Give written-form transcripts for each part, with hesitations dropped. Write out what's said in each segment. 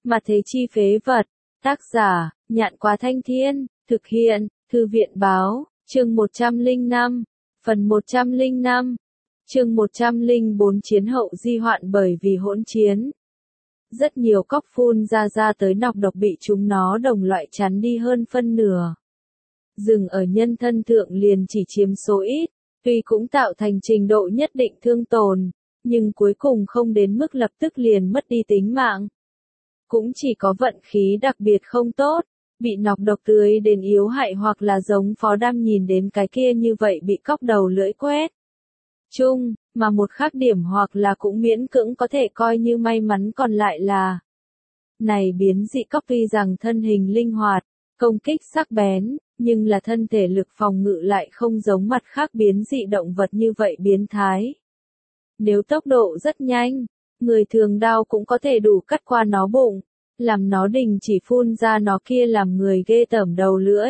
Mà thế chi phế vật. Tác giả, Nhạn Quá Thanh Thiên, thực hiện, Thư viện báo, chương 105, phần 105, chương 104 chiến hậu di hoạn bởi vì hỗn chiến. Rất nhiều cóc phun ra tới nọc độc bị chúng nó đồng loại chắn đi hơn phân nửa. Dừng ở nhân thân thượng liền chỉ chiếm số ít, tuy cũng tạo thành trình độ nhất định thương tổn, nhưng cuối cùng không đến mức lập tức liền mất đi tính mạng. Cũng chỉ có vận khí đặc biệt không tốt, bị nọc độc tưới đến yếu hại hoặc là giống Phó Đam nhìn đến cái kia như vậy bị cóc đầu lưỡi quét. Mà một khác điểm hoặc là cũng miễn cưỡng có thể coi như may mắn còn lại là này biến dị cóc tuy rằng thân hình linh hoạt, công kích sắc bén, nhưng là thân thể lực phòng ngự lại không giống mặt khác biến dị động vật như vậy biến thái. Nếu tốc độ rất nhanh, người thường đao cũng có thể đủ cắt qua nó bụng, làm nó đình chỉ phun ra nó kia làm người ghê tởm đầu lưỡi.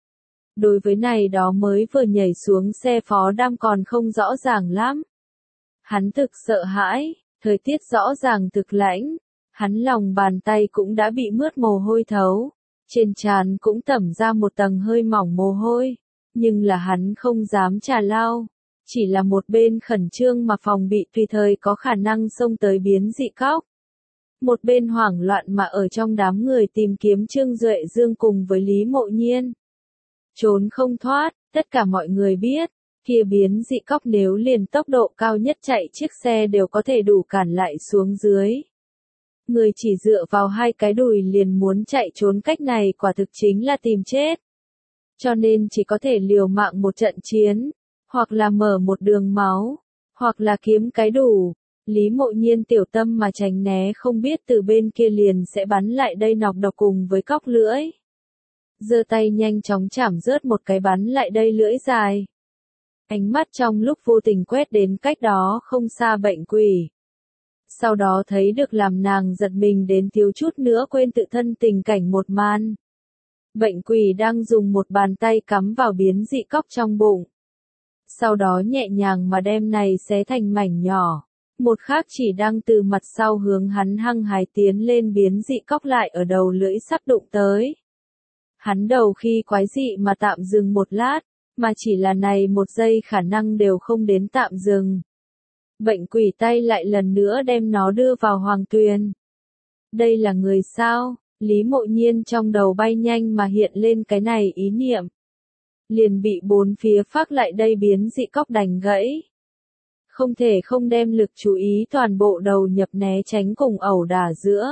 Đối với này đó mới vừa nhảy xuống xe Phó Đam còn không rõ ràng lắm. Hắn thực sợ hãi, thời tiết rõ ràng thực lãnh, hắn lòng bàn tay cũng đã bị mướt mồ hôi thấu, trên trán cũng tẩm ra một tầng hơi mỏng mồ hôi, nhưng là hắn không dám trà lau, chỉ là một bên khẩn trương mà phòng bị tùy thời có khả năng xông tới biến dị cóc. Một bên hoảng loạn mà ở trong đám người tìm kiếm Trương Duệ Dương cùng với Lý Mộ Nhiên. Trốn không thoát, tất cả mọi người biết, kia biến dị cóc nếu liền tốc độ cao nhất chạy chiếc xe đều có thể đủ cản lại xuống dưới. Người chỉ dựa vào hai cái đùi liền muốn chạy trốn cách này quả thực chính là tìm chết. Cho nên chỉ có thể liều mạng một trận chiến, hoặc là mở một đường máu, hoặc là kiếm cái đủ. Lý Mộ Nhiên tiểu tâm mà tránh né không biết từ bên kia liền sẽ bắn lại đây nọc độc cùng với cóc lưỡi. Giơ tay nhanh chóng chảm rớt một cái bắn lại đây lưỡi dài. Ánh mắt trong lúc vô tình quét đến cách đó không xa bệnh quỷ. Sau đó thấy được làm nàng giật mình đến thiếu chút nữa quên tự thân tình cảnh một màn. Bệnh quỷ đang dùng một bàn tay cắm vào biến dị cóc trong bụng. Sau đó nhẹ nhàng mà đem này xé thành mảnh nhỏ. Một khác chỉ đang từ mặt sau hướng hắn hăng hái tiến lên biến dị cóc lại ở đầu lưỡi sắp đụng tới. Hắn đầu khi quái dị mà tạm dừng một lát, mà chỉ là này một giây khả năng đều không đến tạm dừng. Bệnh quỷ tay lại lần nữa đem nó đưa vào hoàng tuyền. Đây là người sao? Lý Mộ Nhiên trong đầu bay nhanh mà hiện lên cái này ý niệm. Liền bị bốn phía phát lại đây biến dị cóc đánh gãy. Không thể không đem lực chú ý toàn bộ đầu nhập né tránh cùng ẩu đả giữa.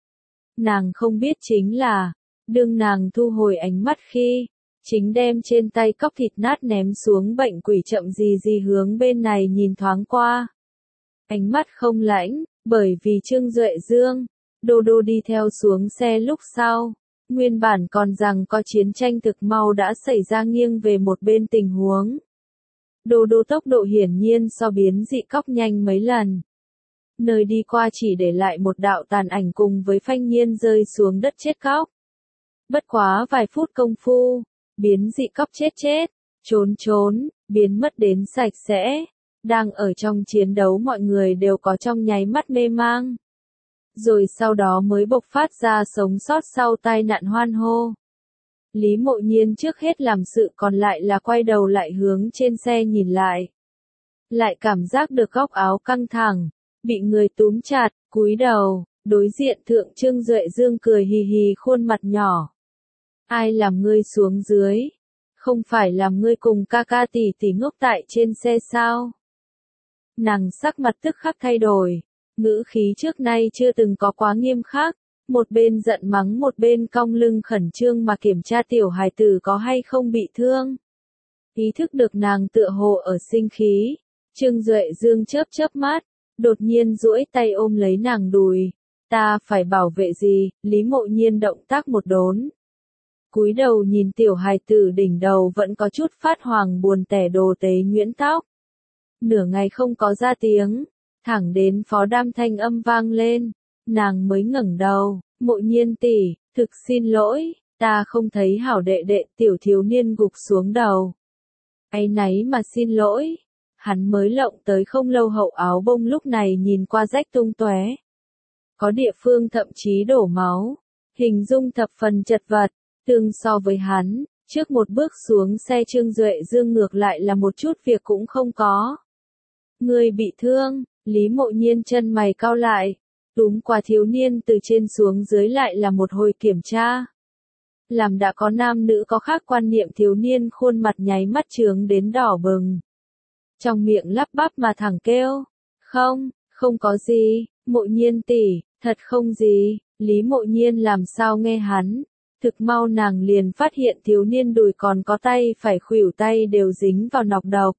Nàng không biết chính là, đương nàng thu hồi ánh mắt khi, chính đem trên tay cóc thịt nát ném xuống bệnh quỷ chậm gì hướng bên này nhìn thoáng qua. Ánh mắt không lãnh, bởi vì Trương Duệ Dương, Đô Đô đi theo xuống xe lúc sau, nguyên bản còn rằng có chiến tranh thực mau đã xảy ra nghiêng về một bên tình huống. Đô Đô tốc độ hiển nhiên so biến dị cóc nhanh mấy lần. Nơi đi qua chỉ để lại một đạo tàn ảnh cùng với phanh nhiên rơi xuống đất chết cóc. Bất quá vài phút công phu, biến dị cóc chết, trốn, biến mất đến sạch sẽ. Đang ở trong chiến đấu mọi người đều có trong nháy mắt mê mang. Rồi sau đó mới bộc phát ra sống sót sau tai nạn hoan hô. Lý Mộ Nhiên trước hết làm sự còn lại là quay đầu lại hướng trên xe nhìn lại. Lại cảm giác được góc áo căng thẳng, bị người túm chặt, cúi đầu, đối diện thượng Trương Duệ Dương cười hì hì khuôn mặt nhỏ. Ai làm ngươi xuống dưới? Không phải làm ngươi cùng ca ca tỷ ngốc tại trên xe sao? Nàng sắc mặt tức khắc thay đổi, ngữ khí trước nay chưa từng có quá nghiêm khắc, một bên giận mắng một bên cong lưng khẩn trương mà kiểm tra tiểu hài tử có hay không bị thương. Ý thức được nàng tựa hồ ở sinh khí, Trương Duệ Dương chớp mắt, đột nhiên duỗi tay ôm lấy nàng đùi. Ta phải bảo vệ gì? Lý Mộ Nhiên động tác một đốn. Cúi đầu nhìn tiểu hài tử đỉnh đầu vẫn có chút phát hoàng buồn tẻ đồ tế nhuyễn tóc. Nửa ngày không có ra tiếng, thẳng đến Phó Đam thanh âm vang lên, nàng mới ngẩng đầu. Mộ Nhiên tỷ, thực xin lỗi, ta không thấy hảo đệ đệ. Tiểu thiếu niên gục xuống đầu. Áy náy mà xin lỗi. Hắn mới lộng tới không lâu hậu áo bông lúc này nhìn qua rách tung tóe. có địa phương thậm chí đổ máu, hình dung thập phần chật vật, tương so với hắn, trước một bước xuống xe Trương Duệ Dương ngược lại là một chút việc cũng không có. Người bị thương, Lý Mộ Nhiên chân mày cau lại, túm qua thiếu niên từ trên xuống dưới lại là một hồi kiểm tra. Làm đã có nam nữ có khác quan niệm thiếu niên khuôn mặt nháy mắt trướng đến đỏ bừng. Trong miệng lắp bắp mà thẳng kêu, không có gì, Mộ Nhiên tỷ, thật không gì, Lý Mộ Nhiên làm sao nghe hắn. Thực mau nàng liền phát hiện thiếu niên đùi còn có tay phải khuỷu tay đều dính vào nọc độc.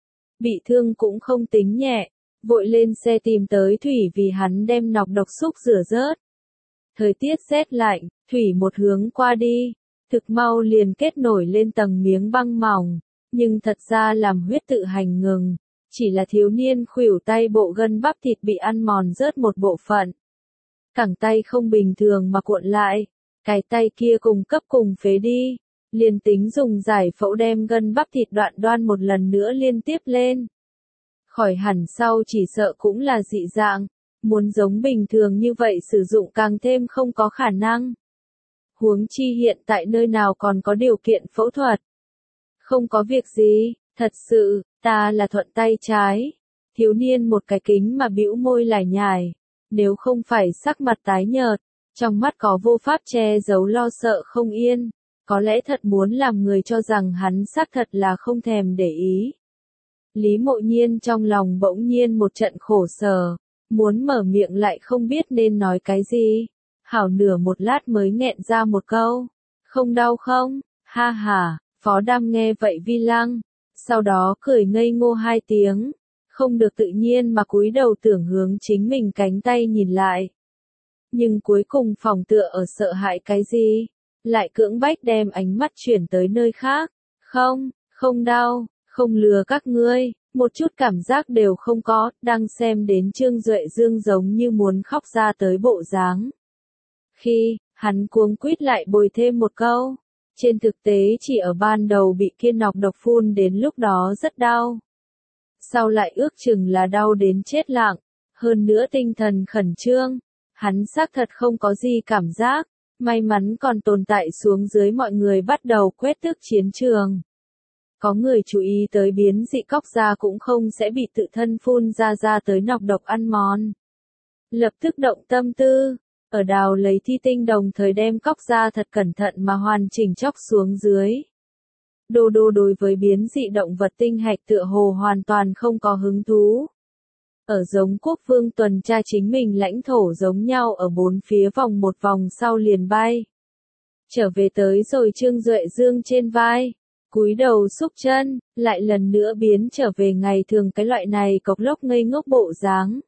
Bị thương cũng không tính nhẹ, vội lên xe tìm tới Thủy vì hắn đem nọc độc xúc rửa rớt. Thời tiết rét lạnh, Thủy một hướng qua đi, thực mau liền kết nổi lên tầng miếng băng mỏng, nhưng thật ra làm huyết tự hành ngừng, chỉ là thiếu niên khuỷu tay bộ gân bắp thịt bị ăn mòn rớt một bộ phận. Cẳng tay không bình thường mà cuộn lại, cái tay kia cùng phế đi, liền tính dùng giải phẫu đem gân bắp thịt đoạn đoan một lần nữa liên tiếp lên. Khỏi hẳn sau chỉ sợ cũng là dị dạng, muốn giống bình thường như vậy sử dụng càng thêm không có khả năng. Huống chi hiện tại nơi nào còn có điều kiện phẫu thuật. Không có việc gì, thật sự, ta là thuận tay trái. Thiếu niên một cái kính mà bĩu môi lải nhải, nếu không phải sắc mặt tái nhợt, trong mắt có vô pháp che giấu lo sợ không yên, có lẽ thật muốn làm người cho rằng hắn xác thật là không thèm để ý. Lý Mộ Nhiên trong lòng bỗng nhiên một trận khổ sở, muốn mở miệng lại không biết nên nói cái gì. Hảo nửa một lát mới nghẹn ra một câu, không đau không, ha ha, Phó Đam nghe vậy vi lăng, sau đó cười ngây ngô hai tiếng, không được tự nhiên mà cúi đầu tưởng hướng chính mình cánh tay nhìn lại. Nhưng cuối cùng phòng tựa ở sợ hãi cái gì, lại cưỡng bách đem ánh mắt chuyển tới nơi khác, không đau, không lừa các ngươi, một chút cảm giác đều không có, đang xem đến Trương Duệ Dương giống như muốn khóc ra tới bộ dáng. Khi, hắn cuống quýt lại bồi thêm một câu, trên thực tế chỉ ở ban đầu bị kia nọc độc phun đến lúc đó rất đau. Sau lại ước chừng là đau đến chết lặng, hơn nữa tinh thần khẩn trương, hắn xác thật không có gì cảm giác, may mắn còn tồn tại xuống dưới mọi người bắt đầu quét tước chiến trường. Có người chú ý tới biến dị cóc da cũng không sẽ bị tự thân phun ra tới nọc độc ăn mòn. Lập tức động tâm tư, ở đào lấy thi tinh đồng thời đem cóc da thật cẩn thận mà hoàn chỉnh chóc xuống dưới. Đô đô đối với biến dị động vật tinh hạch tựa hồ hoàn toàn không có hứng thú. Ở giống quốc vương tuần tra chính mình lãnh thổ giống nhau ở bốn phía vòng một vòng sau liền bay. Trở về tới rồi Trương Duệ Dương trên vai, cúi đầu xúc chân, lại lần nữa biến trở về ngày thường cái loại này cộc lốc ngây ngốc bộ dáng.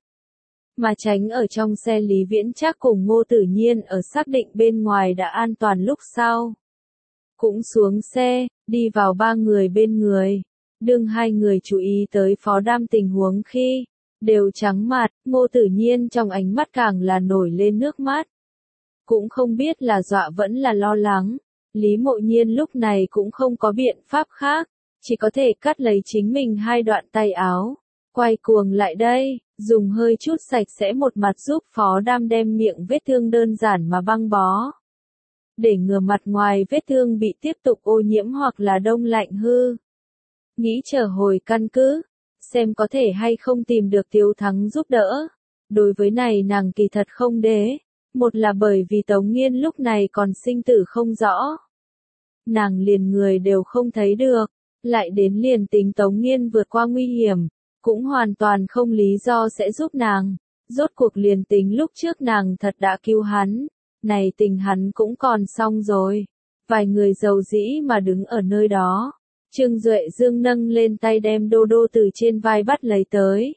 Mà tránh ở trong xe Lý Viễn Trác cùng Ngô Tử Nhiên ở xác định bên ngoài đã an toàn lúc sau. Cũng xuống xe, đi vào ba người bên người. Đương hai người chú ý tới Phó Đam tình huống khi, đều trắng mặt, Ngô Tử Nhiên trong ánh mắt càng là nổi lên nước mắt. Cũng không biết là dọa vẫn là lo lắng, Lý Mộ Nhiên lúc này cũng không có biện pháp khác, chỉ có thể cắt lấy chính mình hai đoạn tay áo, quay cuồng lại đây, dùng hơi chút sạch sẽ một mặt giúp Phó Đam đem miệng vết thương đơn giản mà băng bó. Để ngừa mặt ngoài vết thương bị tiếp tục ô nhiễm hoặc là đông lạnh hư. Nghĩ trở hồi căn cứ, xem có thể hay không tìm được Tiếu Thắng giúp đỡ. Đối với này nàng kỳ thật không đế, một là bởi vì Tống Nghiên lúc này còn sinh tử không rõ. Nàng liền người đều không thấy được, lại đến liền tính Tống Nghiên vượt qua nguy hiểm, cũng hoàn toàn không lý do sẽ giúp nàng. Rốt cuộc liền tính lúc trước nàng thật đã cứu hắn, này tình hắn cũng còn xong rồi. Vài người giàu dĩ mà đứng ở nơi đó. Trương Duệ Dương nâng lên tay đem Đô Đô từ trên vai bắt lấy tới.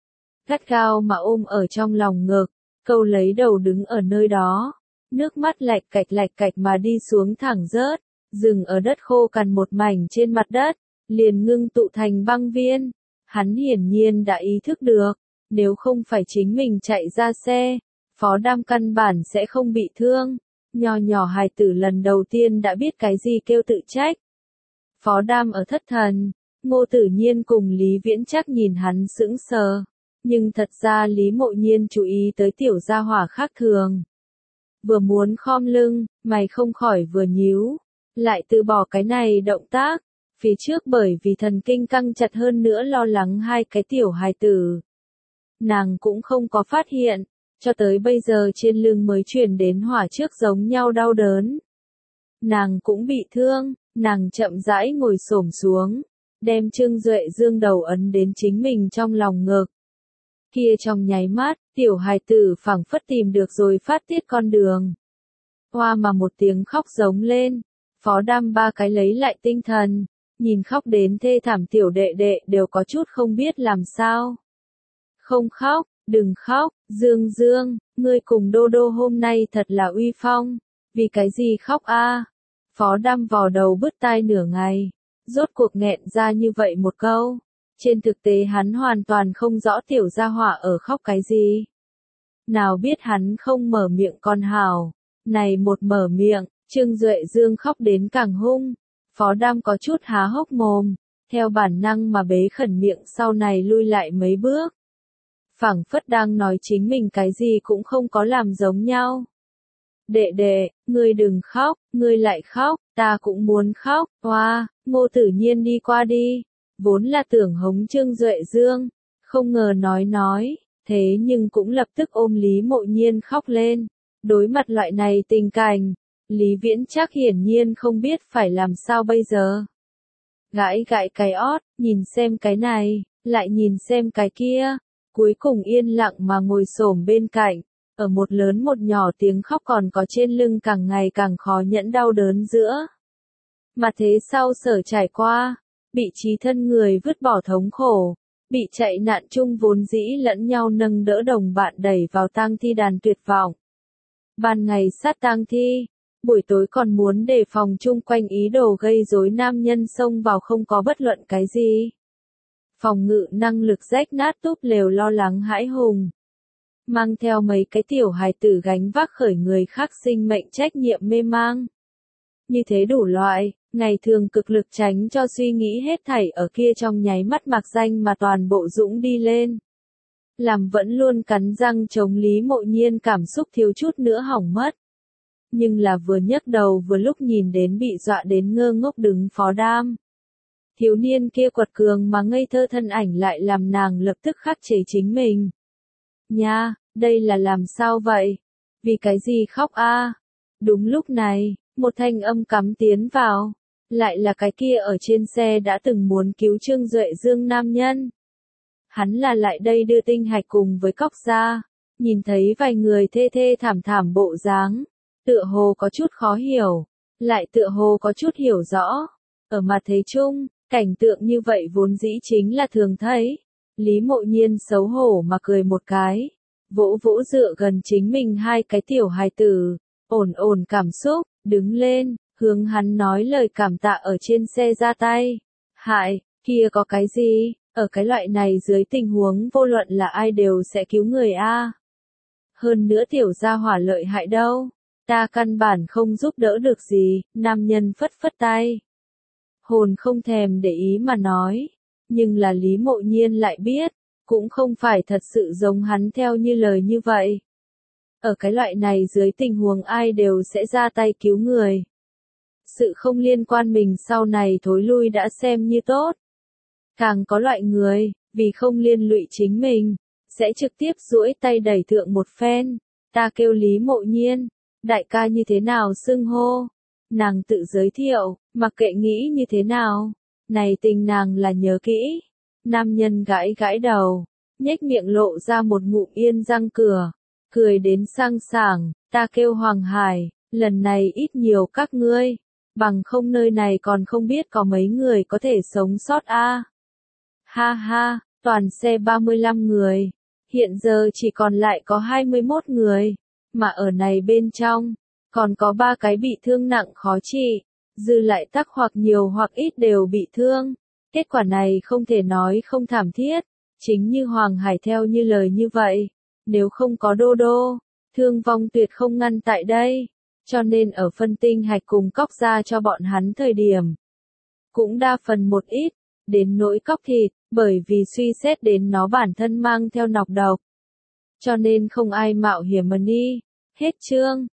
Gắt gao mà ôm ở trong lòng ngực, câu lấy đầu đứng ở nơi đó. Nước mắt lạch cạch mà đi xuống thẳng rớt, dừng ở đất khô cằn một mảnh trên mặt đất, liền ngưng tụ thành băng viên. Hắn hiển nhiên đã ý thức được, nếu không phải chính mình chạy ra xe, Phó Đam căn bản sẽ không bị thương. Nho nhỏ hài tử lần đầu tiên đã biết cái gì kêu tự trách. Phó Đam ở thất thần, Ngô Tử Nhiên cùng Lý Viễn Trác nhìn hắn sững sờ. Nhưng thật ra Lý Mộ Nhiên chú ý tới tiểu gia hỏa khác thường. Vừa muốn khom lưng, mày không khỏi vừa nhíu, lại từ bỏ cái này động tác. Phía trước bởi vì thần kinh căng chặt hơn nữa lo lắng hai cái tiểu hài tử. Nàng cũng không có phát hiện, cho tới bây giờ trên lưng mới truyền đến hỏa trước giống nhau đau đớn. Nàng cũng bị thương, nàng chậm rãi ngồi xổm xuống, đem Trương Duệ Dương đầu ấn đến chính mình trong lòng ngực. Kia trong nháy mắt, tiểu hài tử phảng phất tìm được rồi phát tiết con đường. Hoa mà một tiếng khóc giống lên, Phó Đam ba cái lấy lại tinh thần, nhìn khóc đến thê thảm tiểu đệ đệ đều có chút không biết làm sao. Không khóc, đừng khóc, Dương Dương, ngươi cùng Đô Đô hôm nay thật là uy phong, vì cái gì khóc a? Phó Đam vò đầu bứt tai nửa ngày, rốt cuộc nghẹn ra như vậy một câu. Trên thực tế hắn hoàn toàn không rõ tiểu gia hỏa ở khóc cái gì. Nào biết hắn không mở miệng con hào, này một mở miệng, Trương Duệ Dương khóc đến càng hung. Phó Đam có chút há hốc mồm, theo bản năng mà bế khẩn miệng sau này lui lại mấy bước. Phảng phất đang nói chính mình cái gì cũng không có làm giống nhau. Đệ đệ, ngươi đừng khóc, ngươi lại khóc, ta cũng muốn khóc, hoa, Ngô Tử Nhiên đi qua đi. Vốn là tưởng hống Trương Duệ Dương, không ngờ nói, thế nhưng cũng lập tức ôm Lý Mộ Nhiên khóc lên. Đối mặt loại này tình cảnh, Lý Viễn chắc hiển nhiên không biết phải làm sao bây giờ. Gãi gãi cái ót, nhìn xem cái này, lại nhìn xem cái kia, cuối cùng yên lặng mà ngồi xổm bên cạnh, ở một lớn một nhỏ tiếng khóc còn có trên lưng càng ngày càng khó nhẫn đau đớn giữa. Mà thế sau sở trải qua, bị trí thân người vứt bỏ thống khổ, bị chạy nạn chung vốn dĩ lẫn nhau nâng đỡ đồng bạn đẩy vào tang thi đàn tuyệt vọng. Ban ngày sát tang thi, buổi tối còn muốn đề phòng chung quanh ý đồ gây rối nam nhân xông vào không có bất luận cái gì. Phòng ngự năng lực rách nát túp lều lo lắng hãi hùng. Mang theo mấy cái tiểu hài tử gánh vác khởi người khác sinh mệnh trách nhiệm mê mang. Như thế đủ loại, ngày thường cực lực tránh cho suy nghĩ hết thảy ở kia trong nháy mắt mặc danh mà toàn bộ dũng đi lên. Làm vẫn luôn cắn răng chống Lý Mộ Nhiên cảm xúc thiếu chút nữa hỏng mất. Nhưng là vừa nhấc đầu vừa lúc nhìn đến bị dọa đến ngơ ngốc đứng Phó Đam. Thiếu niên kia quật cường mà ngây thơ thân ảnh lại làm nàng lập tức khắc chế chính mình. Nha, đây là làm sao vậy? Vì cái gì khóc a? Đúng lúc này, một thanh âm cắm tiến vào. Lại là cái kia ở trên xe đã từng muốn cứu Trương Duệ Dương nam nhân. Hắn là lại đây đưa tinh hạch cùng với cóc ra. Nhìn thấy vài người thê thê thảm thảm bộ dáng. Tựa hồ có chút khó hiểu. Lại tựa hồ có chút hiểu rõ. Ở mặt thế chung, cảnh tượng như vậy vốn dĩ chính là thường thấy. Lý Mộ Nhiên xấu hổ mà cười một cái. Vỗ vỗ dựa gần chính mình hai cái tiểu hài tử. Ổn ổn cảm xúc, đứng lên, hướng hắn nói lời cảm tạ ở trên xe ra tay. Hại, kia có cái gì, ở cái loại này dưới tình huống vô luận là ai đều sẽ cứu người a. Hơn nữa tiểu gia hỏa lợi hại đâu, ta căn bản không giúp đỡ được gì, nam nhân phất phất tay. Hồn không thèm để ý mà nói, nhưng là Lý Mộ Nhiên lại biết, cũng không phải thật sự giống hắn theo như lời như vậy. Ở cái loại này dưới tình huống ai đều sẽ ra tay cứu người. Sự không liên quan mình sau này thối lui đã xem như tốt. Càng có loại người, vì không liên lụy chính mình, sẽ trực tiếp duỗi tay đẩy thượng một phen. Ta kêu Lý Mộ Nhiên, đại ca như thế nào xưng hô? Nàng tự giới thiệu, mặc kệ nghĩ như thế nào. Này tình nàng là nhớ kỹ. Nam nhân gãi gãi đầu, nhếch miệng lộ ra một ngụm yên răng cửa. Cười đến sang sảng, ta kêu Hoàng Hải, lần này ít nhiều các ngươi. Bằng không nơi này còn không biết có mấy người có thể sống sót a. Ha ha, toàn xe 35 người. Hiện giờ chỉ còn lại có 21 người. Mà ở này bên trong, còn có 3 cái bị thương nặng khó trị. Dư lại tắc hoặc nhiều hoặc ít đều bị thương. Kết quả này không thể nói không thảm thiết. Chính như Hoàng Hải theo như lời như vậy. Nếu không có Đô Đô, thương vong tuyệt không ngăn tại đây. Cho nên ở phân tinh hạch cùng cóc ra cho bọn hắn thời điểm. Cũng đa phần một ít, đến nỗi cóc thịt, bởi vì suy xét đến nó bản thân mang theo nọc độc. Cho nên không ai mạo hiểm mà đi. Hết chương.